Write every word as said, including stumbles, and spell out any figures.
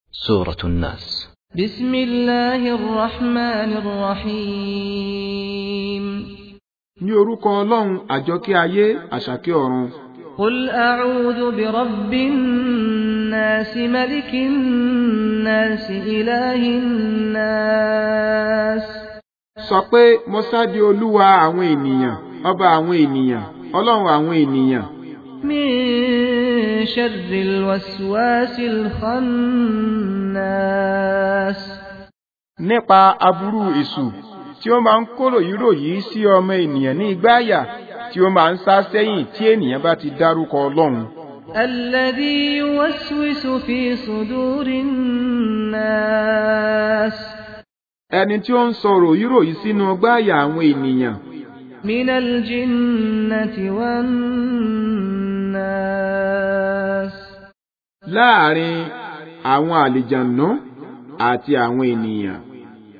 سورة الناس. بسم الله الرحمن الرحيم. ní orúkọ Ọlọ́run àjọkẹ́ ayé àṣàkẹ́ ọ̀run. قل أعوذ برب الناس ملك الناس إله الناس. sọ pé mo sáde Olúwa àwọn ènìyàn, ọba àwọn ènìyàn, Ọlọ́run àwọn ènìyàn. من شر الوسواس الخناس. nípa aburú èṣù tí ó máa ń kóró ìròyìn sí ọmọ ènìyàn ní ìgbáyà, tí ó máa ń sá sẹ́yìn tí ènìyàn bá ti dárúkọ Ọlọ́run. الذي يوسوس في صدور الناس. ẹni tí ó ń sọ̀rọ̀ ìròyìn sínú ìgbáyà àwọn ènìyàn. من الجنة والناس. láàrin àwọn àlìjànnú àti àwọn ènìyàn.